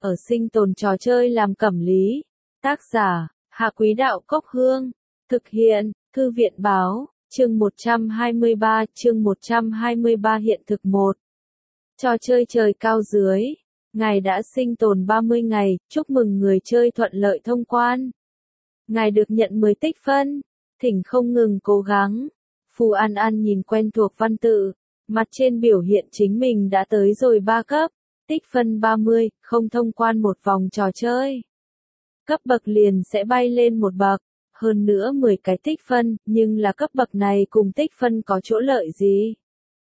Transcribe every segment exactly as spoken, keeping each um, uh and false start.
ở sinh tồn trò chơi làm cẩm lý. Tác giả, Hạ Quý Đạo Cốc Hương. Thực hiện, Thư viện Báo, chương một trăm hai mươi ba, chương một trăm hai mươi ba hiện thực một. Trò chơi trời cao dưới. Ngài đã sinh tồn ba mươi ngày, chúc mừng người chơi thuận lợi thông quan. Ngài được nhận mười tích phân, thỉnh không ngừng cố gắng. Phù An An nhìn quen thuộc văn tự, mặt trên biểu hiện chính mình đã tới rồi ba cấp, tích phân ba mươi, không thông quan một vòng trò chơi. Cấp bậc liền sẽ bay lên một bậc, hơn nữa mười cái tích phân, nhưng là cấp bậc này cùng tích phân có chỗ lợi gì?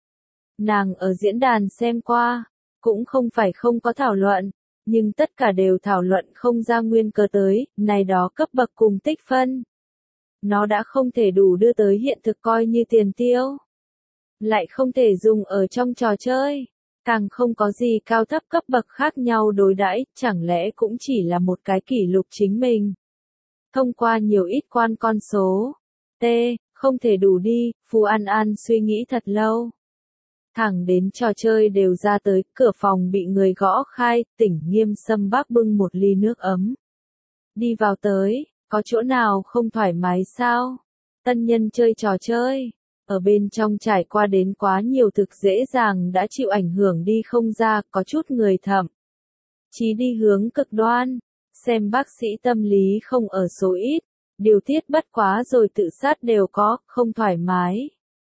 Nàng ở diễn đàn xem qua, cũng không phải không có thảo luận, nhưng tất cả đều thảo luận không ra nguyên cớ tới, này đó cấp bậc cùng tích phân. Nó đã không thể đủ đưa tới hiện thực coi như tiền tiêu. Lại không thể dùng ở trong trò chơi. Càng không có gì cao thấp cấp bậc khác nhau đối đãi, chẳng lẽ cũng chỉ là một cái kỷ lục chính mình. Thông qua nhiều ít quan con số. T, không thể đủ đi, Phù An An suy nghĩ thật lâu. Thẳng đến trò chơi đều ra tới, cửa phòng bị người gõ khai, Tỉnh Nghiêm Sâm bác bưng một ly nước ấm. Đi vào tới, có chỗ nào không thoải mái sao? Tân nhân chơi trò chơi, ở bên trong trải qua đến quá nhiều thực dễ dàng đã chịu ảnh hưởng đi không ra, có chút người thậm chí đi hướng cực đoan, xem bác sĩ tâm lý không ở số ít, điều tiết bất quá rồi tự sát đều có, không thoải mái.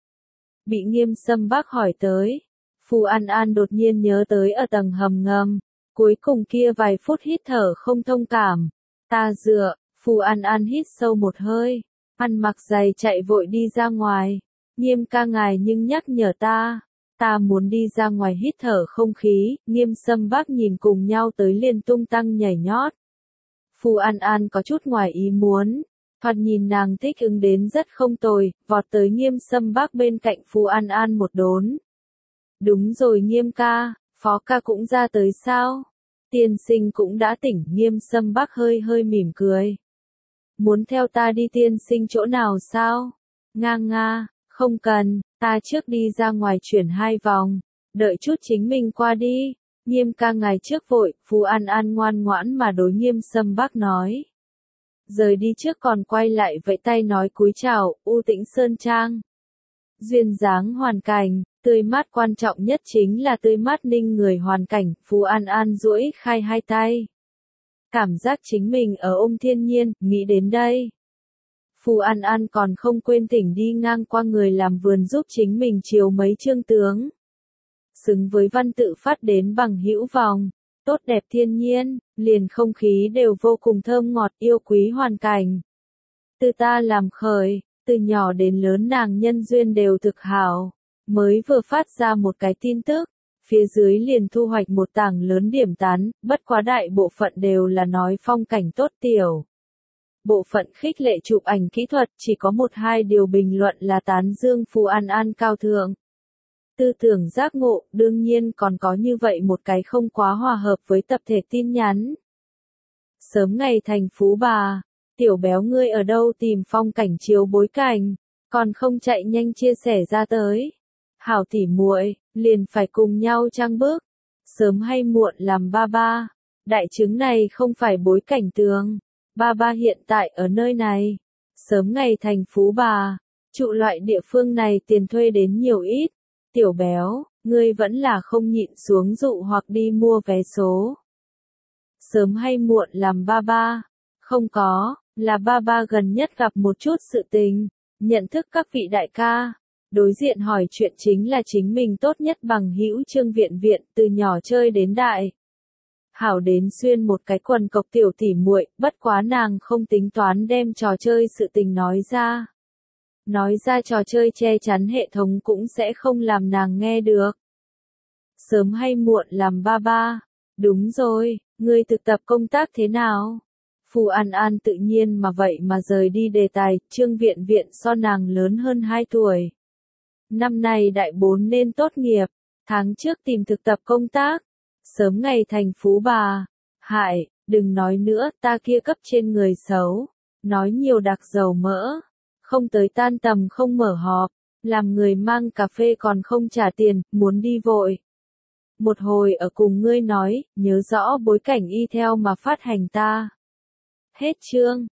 Bị Nghiêm Sâm bác hỏi tới, Phù An An đột nhiên nhớ tới ở tầng hầm ngầm, cuối cùng kia vài phút hít thở không thông cảm, ta dựa, Phù An An hít sâu một hơi, ăn mặc giày chạy vội đi ra ngoài, Nghiêm ca ngài nhưng nhắc nhở ta, ta muốn đi ra ngoài hít thở không khí, Nghiêm Sâm bác nhìn cùng nhau tới liền tung tăng nhảy nhót. Phù An An có chút ngoài ý muốn, thoạt nhìn nàng thích ứng đến rất không tồi, vọt tới Nghiêm Sâm bác bên cạnh Phù An An một đốn. Đúng rồi Nghiêm ca, Phó ca cũng ra tới sao? Tiên sinh cũng đã tỉnh, Nghiêm Sâm bác hơi hơi mỉm cười. Muốn theo ta đi tiên sinh chỗ nào sao? Nga nga, không cần, ta trước đi ra ngoài chuyển hai vòng, đợi chút chính mình qua đi. Nghiêm ca ngài trước vội, Phù An An ngoan ngoãn mà đối Nghiêm Sâm bác nói. Rời đi trước còn quay lại vẫy tay nói cúi chào, U Tĩnh Sơn Trang. Duyên dáng hoàn cảnh, tươi mát quan trọng nhất chính là tươi mát ninh người hoàn cảnh, Phù An An duỗi khai hai tay. Cảm giác chính mình ở ôm thiên nhiên, nghĩ đến đây. Phù An An còn không quên thỉnh đi ngang qua người làm vườn giúp chính mình chiếu mấy chương tướng. Xứng với văn tự phát đến bằng hữu vòng, tốt đẹp thiên nhiên, liền không khí đều vô cùng thơm ngọt yêu quý hoàn cảnh. Từ ta làm khởi, từ nhỏ đến lớn nàng nhân duyên đều thực hảo, mới vừa phát ra một cái tin tức, phía dưới liền thu hoạch một tảng lớn điểm tán, bất quá đại bộ phận đều là nói phong cảnh tốt tiểu. Bộ phận khích lệ chụp ảnh kỹ thuật chỉ có một hai điều bình luận là tán dương Phù An An cao thượng. Tư tưởng giác ngộ, đương nhiên còn có như vậy một cái không quá hòa hợp với tập thể tin nhắn. Sớm ngày thành phú bà, tiểu béo ngươi ở đâu tìm phong cảnh chiếu bối cảnh, còn không chạy nhanh chia sẻ ra tới. Hảo tỉ muội, liền phải cùng nhau trang bước, sớm hay muộn làm ba ba, đại chứng này không phải bối cảnh tường, ba ba hiện tại ở nơi này, sớm ngày thành phú bà, trụ loại địa phương này tiền thuê đến nhiều ít. Tiểu béo, ngươi vẫn là không nhịn xuống dụ hoặc đi mua vé số. Sớm hay muộn làm ba ba, không có, là ba ba gần nhất gặp một chút sự tình, nhận thức các vị đại ca. Đối diện hỏi chuyện chính là chính mình tốt nhất bằng hữu Trương Viện Viện, từ nhỏ chơi đến đại. Hảo đến xuyên một cái quần cộc tiểu tỉ muội, bất quá nàng không tính toán đem trò chơi sự tình nói ra. Nói ra trò chơi che chắn hệ thống cũng sẽ không làm nàng nghe được. Sớm hay muộn làm ba ba. Đúng rồi, ngươi thực tập công tác thế nào? Phù An An tự nhiên mà vậy mà rời đi đề tài, Trương Viện Viện so nàng lớn hơn hai tuổi. Năm nay đại bốn nên tốt nghiệp, tháng trước tìm thực tập công tác. Sớm ngày thành phú bà. Hại, đừng nói nữa, ta kia cấp trên người xấu. Nói nhiều đặc dầu mỡ. Không tới tan tầm không mở họp, làm người mang cà phê còn không trả tiền, muốn đi vội. một hồi ở cùng ngươi nói, nhớ rõ bối cảnh y theo mà phát hành ta. Hết chương.